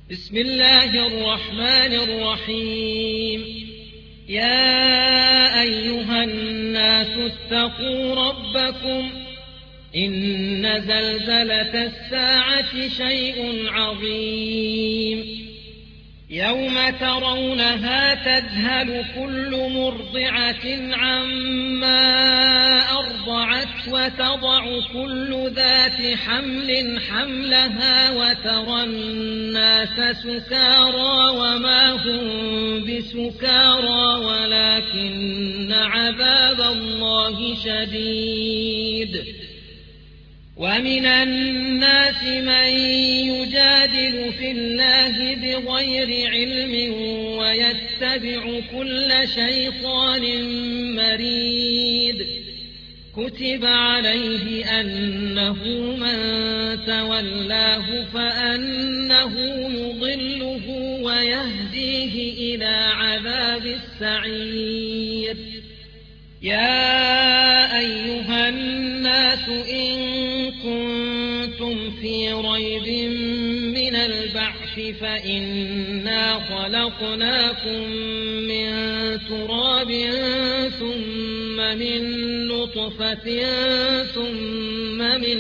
بسم الله الرحمن الرحيم. يا أيها الناس اتقوا ربكم إن زلزلة الساعة شيء عظيم يوم ترونها تذهل كل مرضعة عما أرضعت وتضع كل ذات حمل حملها وترى الناس سكارى وما هم بسكارى ولكن عذاب الله شديد. ومن الناس من يجادل في الله بغير علم ويتبع كل شيطان مريد. كتب عليه أنه من تولاه فأنه يضله ويهديه إلى عذاب السعير. يا أيها الناس إن كنتم في ريب من البعث فإنا خلقناكم من تراب ثم من نطفة ثم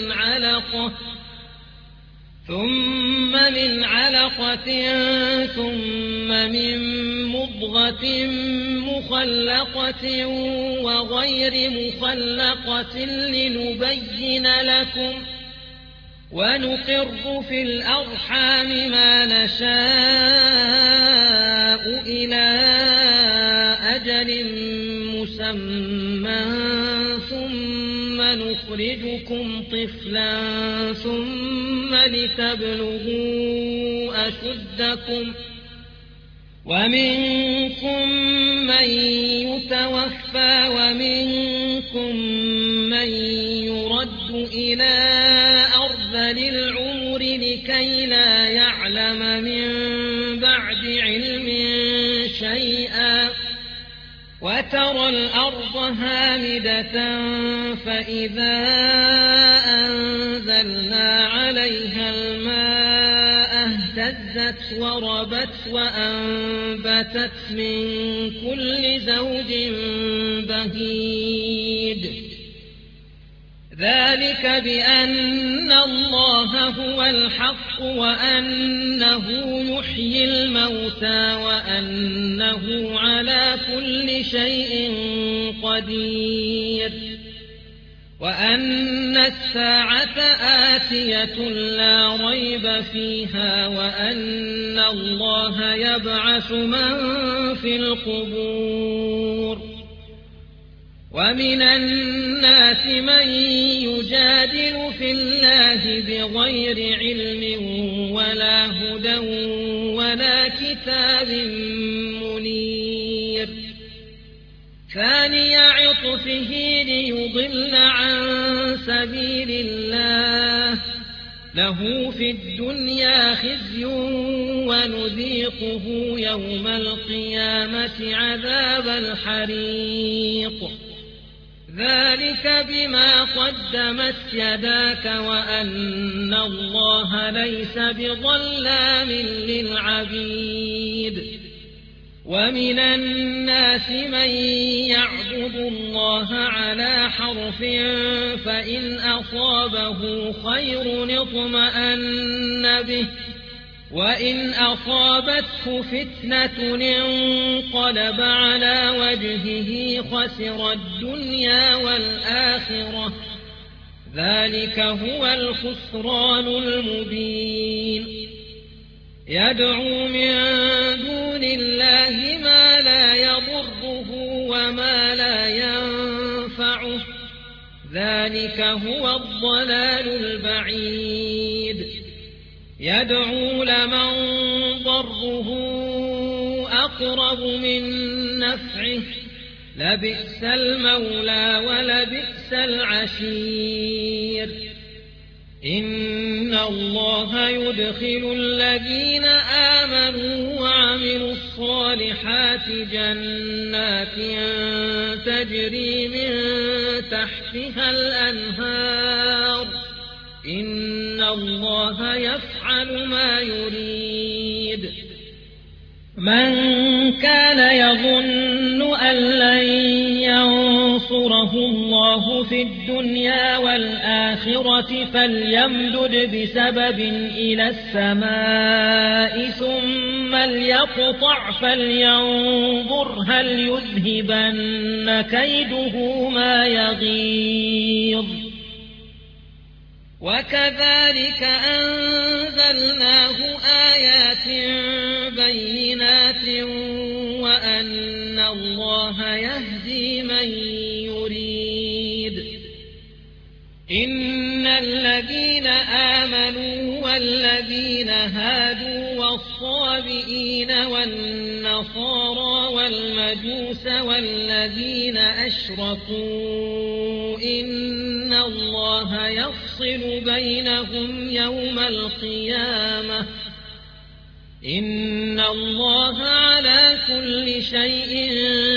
من علقة ثم من مضغة مخلقة وغير مخلقة لنبين لكم ونقر في الأرحام ما نشاء إلى أجل مسمى ثم نخرجكم طفلا ثم لتبلغوا أشدكم ومنكم من يتوفى ومنكم من يرد إلى أرذل العمر لكي لا يعلم من بعد علم شيئا. وترى الأرض هامدة فإذا أنزلنا عليها الماء اهتزت وربت وأنبتت من كل زوج بهيج. ذلك بأن الله هو الحق وأنه يحيي الموتى وأنه على كل شيء قدير وأن الساعة آتية لا ريب فيها وأن الله يبعث من في القبور. ومن الناس من يجادل في الله بغير علم ولا هدى ولا كتاب منير. ثاني عطفه ليضل عن سبيل الله له في الدنيا خزي ونذيقه يوم القيامة عذاب الحريق. ذلك بما قدمت يداك وأن الله ليس بظلام للعبيد. ومن الناس من يعبد الله على حرف فإن أصابه خير اطمأن به وإن أصابته فتنة انقلب على وجهه خسر الدنيا والآخرة. ذلك هو الخسران المبين. يدعو من دون الله ما لا يضره وما لا ينفعه. ذلك هو الضلال البعيد. يدعو لمن ضره أقرب من نفعه لبئس المولى ولبئس العشير. إن الله يدخل الذين آمنوا وعملوا الصالحات جنات تجري من تحتها الأنهار إن الله يفعل ما يريد. من كان يظن أن لن ينصره الله في الدنيا والآخرة فليمدد بسبب إلى السماء ثم ليقطع فلينظر هل يذهبن كيده ما يغيظ وكذلك أنزلناه آيات بينات وأن الله يهدي من يريد إن الذين آمنوا والذين هادوا والصابئين والنصارى والمجوس والذين أشركوا إن الله يفصل بينهم يوم القيامة إن الله على كل شيء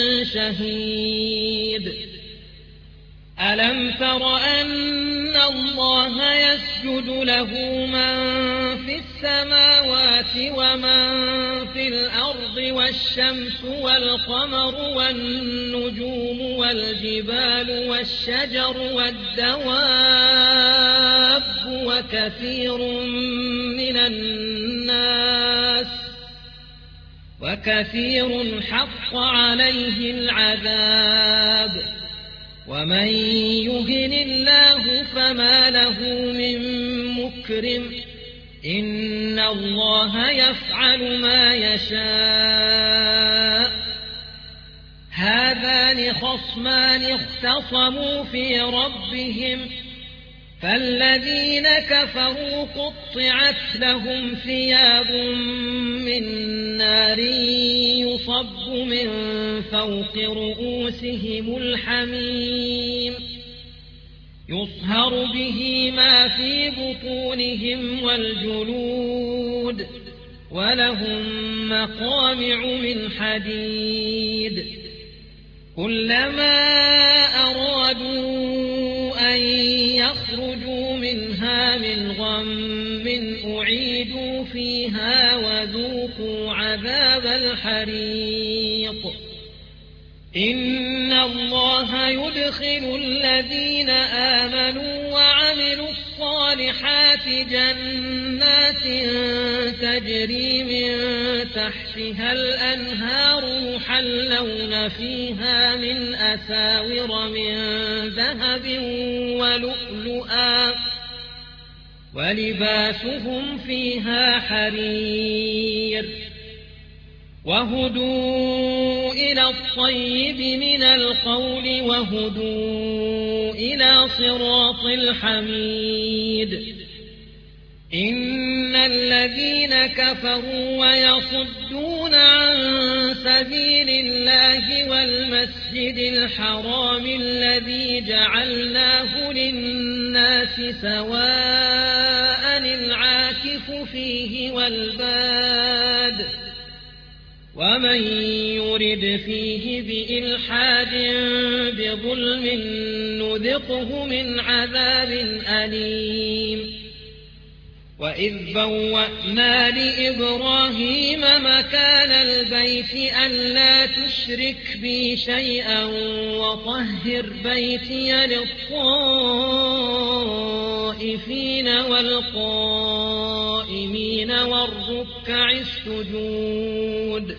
شهيد ألم تر أن الله يسجد له من في السماوات ومن في الأرض والشمس والقمر والنجوم والجبال والشجر والدواب وكثير حق عليه العذاب ومن يهن الله فما له من مكرم إن الله يفعل ما يشاء هذان خصمان اختصموا في ربهم فالذين كفروا قطعت لهم ثياب من نار يصب من فوق رؤوسهم الحميم يصهر به ما في بطونهم والجلود ولهم مقامع من حديد كلما أرادوا أن يخرجوا منها من غم أعيدوا فيها وذوقوا عذاب الحريق إن الله يدخل الذين آمنوا وعملوا الصالحات جنات تجري من تحتها الأنهار يحلون فيها من أساور من ذهب ولؤلؤا ولباسهم فيها حرير وهدوا إلى الطيب من القول وهدوا إلى صراط الحميد إن الذين كفروا ويصدون عن سبيل الله والمسجد الحرام الذي جعلناه للناس سواء العاكف فيه والباد ومن يرد فيه بإلحاد بظلم نذقه من عذاب أليم وإذ بوأنا لإبراهيم مكان البيت ألا تشرك بي شيئا وطهر بيتي للطائفين والقائمين والركع السجود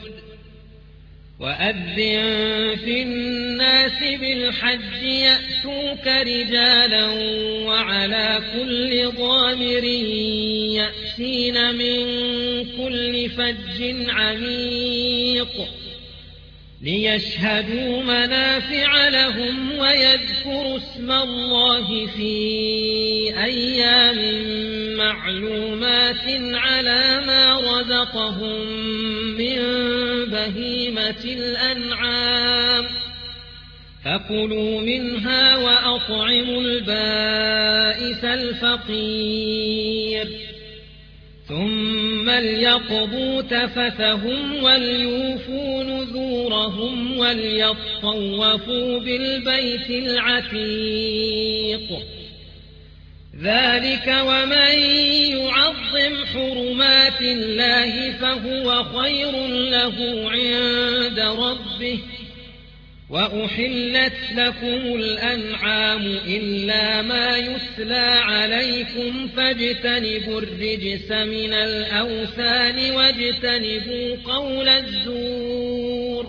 وأذن في الناس بالحج يأتوك رجالا وعلى كل ضامر يأتين من كل فج عميق ليشهدوا منافع لهم ويذكروا اسم الله في أيام معلومات على ما رزقهم من بهيمة الأنعام فكلوا منها وأطعموا البائس الفقير ثم ليقضوا تفثهم وليوفوا نذورهم وليطوفوا بالبيت العتيق ذلك ومن يعظم حرمات الله فهو خير له عند ربه وأحلت لكم الأنعام إلا ما يتلى عليكم فاجتنبوا الرجس من الأوثان واجتنبوا قول الزور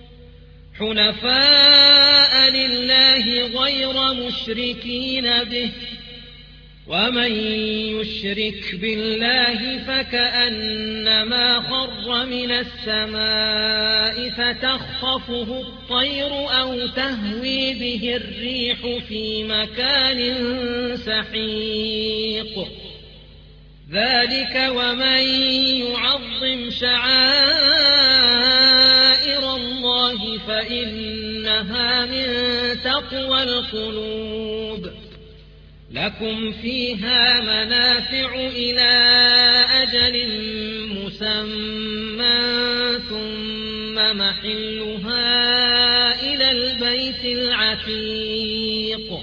حنفاء لله غير مشركين به ومن يشرك بالله فكأنما خر من السماء فتخطفه الطير أو تهوي به الريح في مكان سحيق ذلك ومن يعظم شعائر الله فإنها من تقوى القلوب لكم فيها منافع إلى أجل مسمى ثم محلها إلى البيت العتيق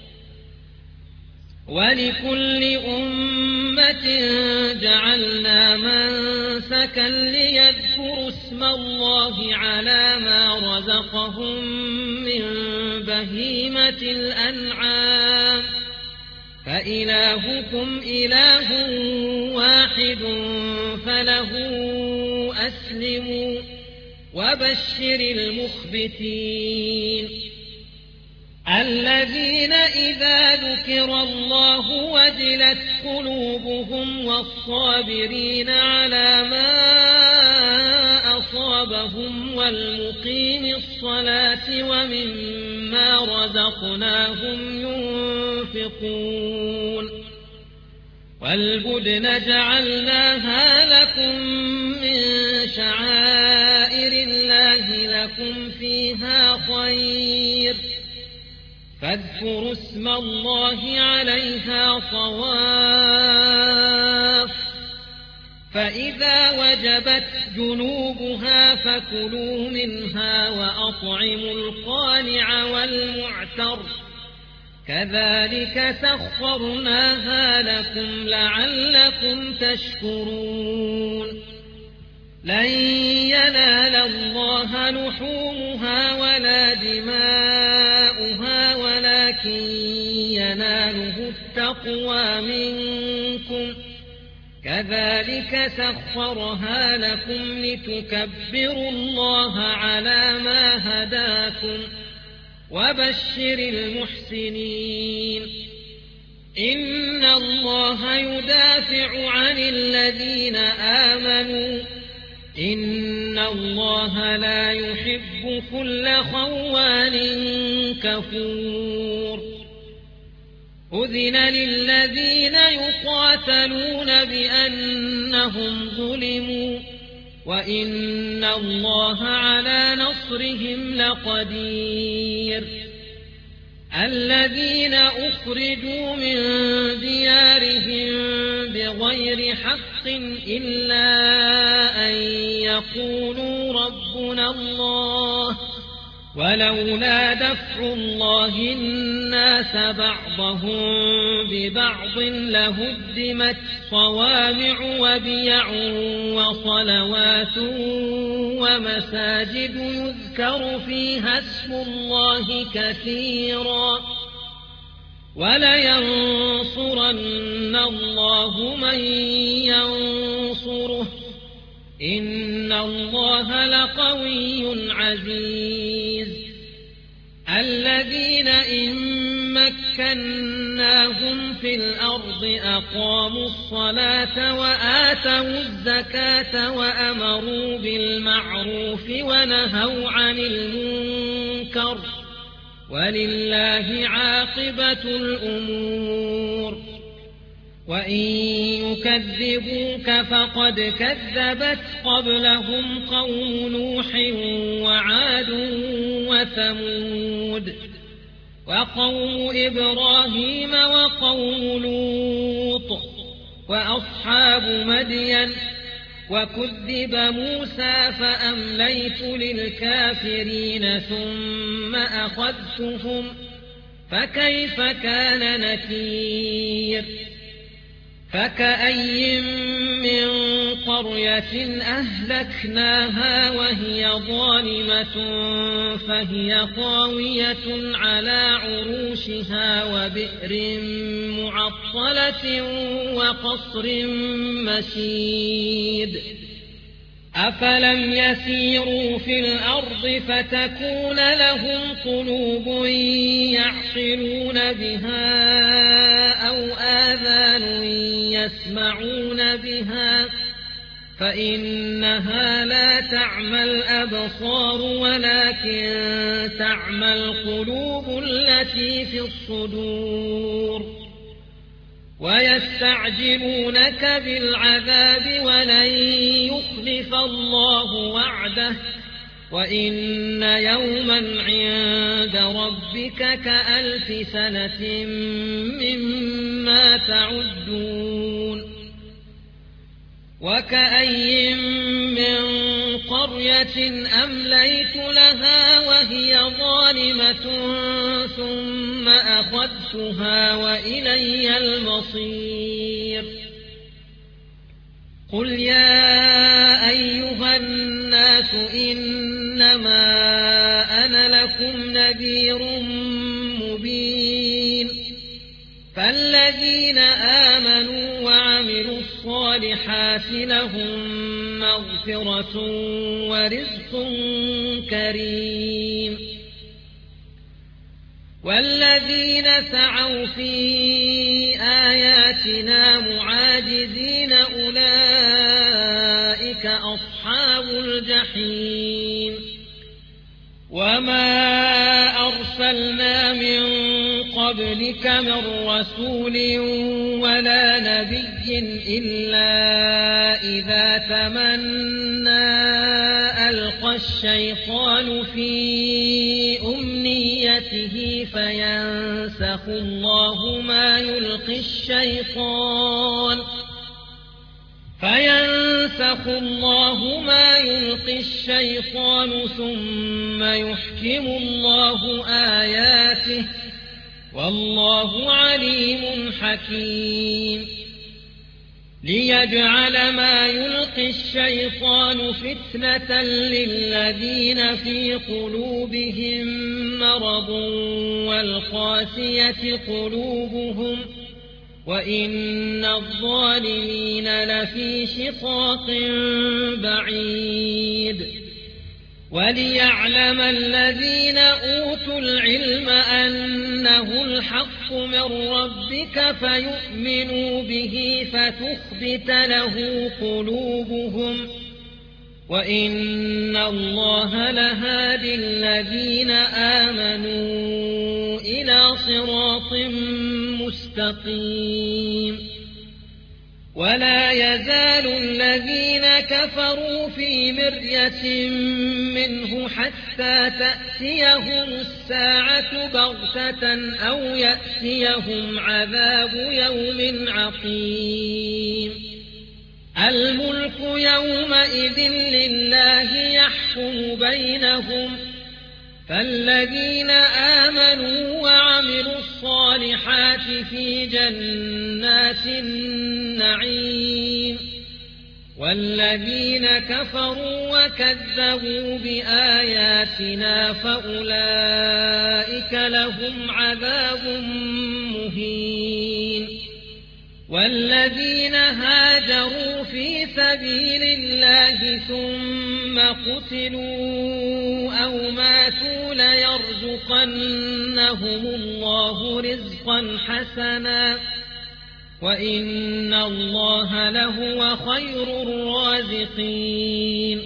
ولكل أمة جعلنا منسكا ليذكروا اسم الله على ما رزقهم من بهيمة الأنعام فإلهكم إله واحد فله أسلموا وبشر المخبتين الذين إذا ذكر الله وجلت قلوبهم والصابرين على ما أصابهم والمقيم الصلاة ومما رزقناهم ينفقون والبدن جعلناها لكم من شعائر الله لكم فيها خير فاذكروا اسم الله عليها صواف فإذا وجبت جنوبها فكلوا منها وأطعموا القانع والمعتر كذلك سخرناها لكم لعلكم تشكرون لن ينال الله لحومها ولا دماؤها ولكن يناله التقوى منكم كذلك سخرها لكم لتكبروا الله على ما هداكم وبشر المحسنين إن الله يدافع عن الذين آمنوا إن الله لا يحب كل خوان كفور أذن للذين يقاتلون بأنهم ظلموا وإن الله على نصرهم لقدير الذين أخرجوا من ديارهم بغير حق إلا أن يقولوا ربنا الله ولولا دفع الله الناس بعضهم ببعض لهدمت صوامع وبيع وصلوات ومساجد يذكر فيها اسم الله كثيرا ولينصرن الله من ينصره إن الله لقوي عزيز الذين إن مكناهم في الأرض أقاموا الصلاة وآتوا الزكاة وأمروا بالمعروف ونهوا عن المنكر ولله عاقبة الأمور وإن يكذبوك فقد كذبت قبلهم قوم نوح وعاد وثمود وقوم إبراهيم وقوم لوط وأصحاب مدين وكذب موسى فأمليت للكافرين ثم فكيف كان نكير فكأي من قرية أهلكناها وهي ظالمة فهي خاوية على عروشها وبئر معطلة وقصر مشيد أفلم يسيروا في الأرض فتكون لهم قلوب يعقلون بها أو آذان يسمعون بها فإنها لا تعمى الأبصار ولكن تعمى القلوب التي في الصدور ويستعجلونك بالعذاب ولن يخلف الله وعده وإن يوما عند ربك كألف سنة مما تعدون وكأي من قرية أمليت لها وهي ظالمة ثم أخذتها وإلي المصير قل يا أيها الناس إنما أنا لكم نذير مبين فالذين آمنوا وعملوا الصالحات لهم مغفرة ورزق كريم والذين سعوا في آياتنا معاجزين أولئك أصحاب الجحيم وما أرسلنا من قبلك من رسول ولا نبي إلا إذا تمنى ألقى الشيطان في أمنيته فينسخ الله ما يلقي الشيطان ثم يحكم الله آياته والله عليم حكيم ليجعل ما يلقي الشيطان فتنة للذين في قلوبهم مرض والقاسية قلوبهم وإن الظالمين لفي شقاق بعيد وليعلم الذين أوتوا العلم أنه الحق من ربك فيؤمنوا به فتخبت له قلوبهم وإن الله لهادي الذين آمنوا إلى صراط مستقيم ولا يزال الذين كفروا في مرية منه حتى تأتيهم الساعة بغتة أو يأتيهم عذاب يوم عقيم الملك يومئذ لله يحكم بينهم فالذين آمنوا وعملوا الصالحات في جنات النعيم والذين كفروا وكذبوا بآياتنا فأولئك لهم عذاب مهين والذين هاجروا في سبيل الله ثم قتلوا أو ماتوا ليرزقنهم الله رزقا حسنا وإن الله لهو خير الرازقين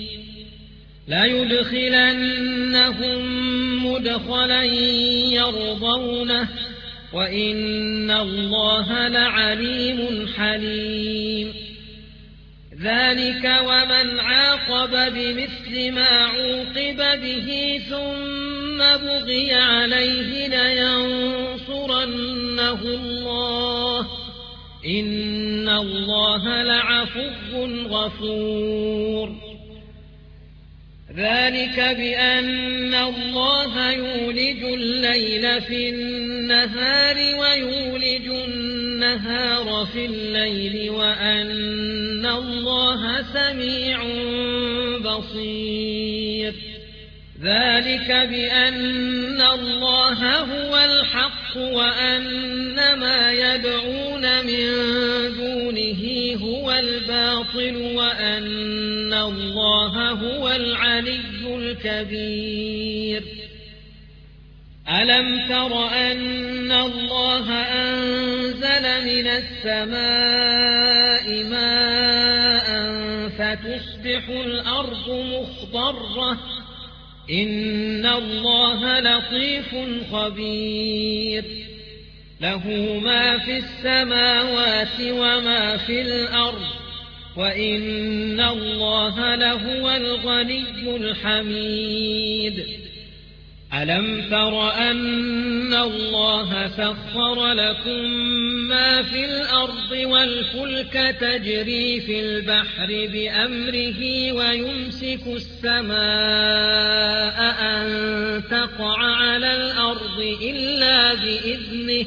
ليدخلنهم مدخلا يرضونه وإن الله لعليم حليم ذلك ومن عاقب بمثل ما عوقب به ثم بغي عليه لينصرنه الله إن الله لعفو غفور ذلك بأن الله يولج الليل في النهار ويولج النهار في الليل وأن الله سميع بصير ذلك بأن الله هو الحق وأن ما يدعون من دونه هو الباطل وأن الله هو العلي الكبير ألم تر أن الله أنزل من السماء ماء فتصبح الأرض مخضرة إن الله لطيف خبير له ما في السماوات وما في الأرض وإن الله لهو الغني الحميد ألم تر أن الله سخر لكم ما في الأرض والفلك تجري في البحر بأمره ويمسك السماء أن تقع على الأرض إلا بإذنه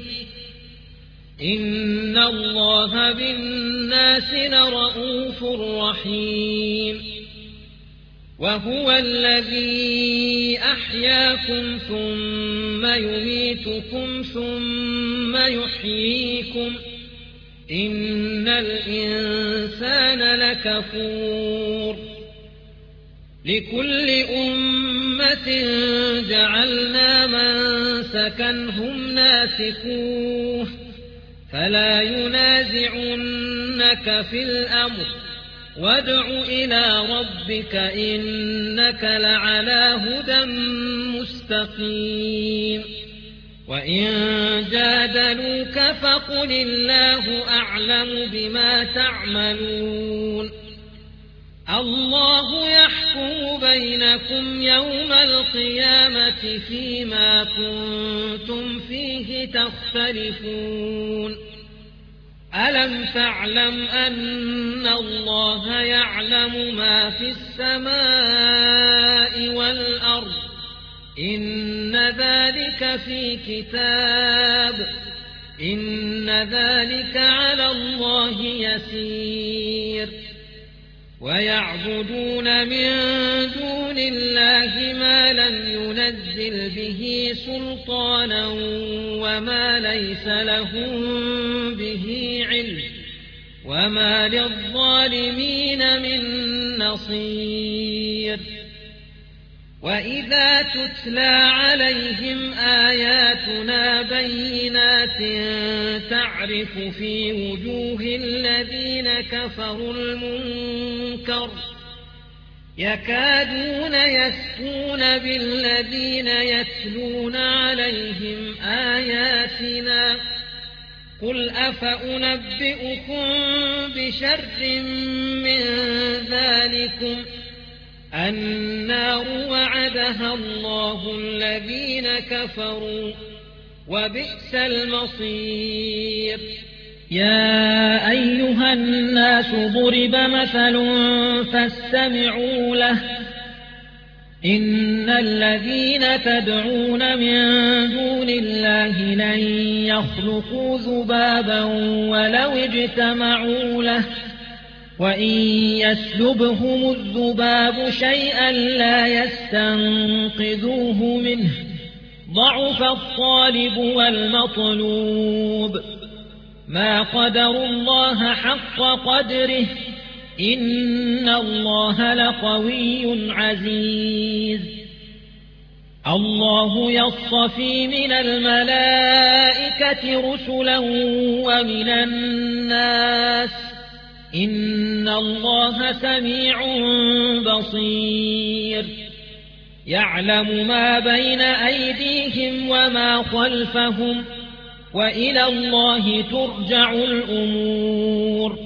إن الله بالناس لرءوف رحيم وهو الذي أحياكم ثم يميتكم ثم يحييكم إن الإنسان لكفور لكل أمة جعلنا منسكا هم ناسكوه فلا ينازعنك في الأمر وادع إلى ربك إنك لعلى هدى مستقيم وإن جادلوك فقل الله أعلم بما تعملون الله يحكم بينكم يوم القيامة فيما كنتم فيه تختلفون ألم تعلم أن الله يعلم ما في السماء والأرض إن ذلك في كتاب إن ذلك على الله يسير ويعبدون من دون الله ما لم ينزل به سلطانا وما ليس لهم به علم وما للظالمين من نصير وإذا تتلى عليهم آياتنا بينات تعرف في وجوه الذين كفروا المنكر يكادون يسطون بالذين يتلون عليهم آياتنا قل أفأنبئكم بشر من ذلكم النار وعدها الله الذين كفروا وبئس المصير يا أيها الناس ضرب مثل فاستمعوا له إن الذين تدعون من دون الله لن يخلقوا ذبابا ولو اجتمعوا له وإن يسلبهم الذباب شيئا لا يستنقذوه منه ضعف الطالب والمطلوب ما قدروا الله حق قدره إن الله لقوي عزيز الله يصطفي من الملائكة رسلا ومن الناس إن الله سميع بصير يعلم ما بين أيديهم وما خلفهم وإلى الله ترجع الأمور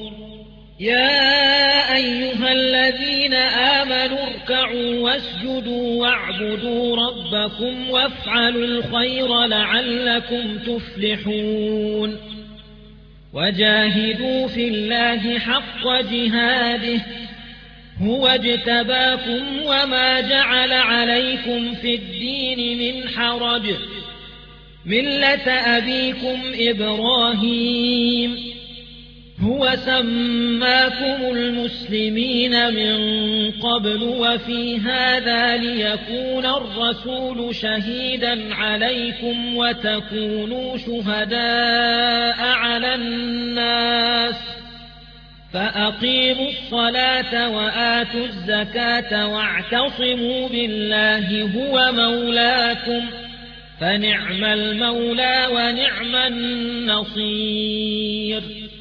يا أيها الذين آمنوا اركعوا واسجدوا واعبدوا ربكم وافعلوا الخير لعلكم تفلحون وجاهدوا في الله حق جهاده هو اجتباكم وما جعل عليكم في الدين من حرج ملة أبيكم إبراهيم هو سماكم المسلمين من قبل وفي هذا ليكون الرسول شهيدا عليكم وتكونوا شهداء على الناس فأقيموا الصلاة وآتوا الزكاة واعتصموا بالله هو مولاكم فنعم المولى ونعم النصير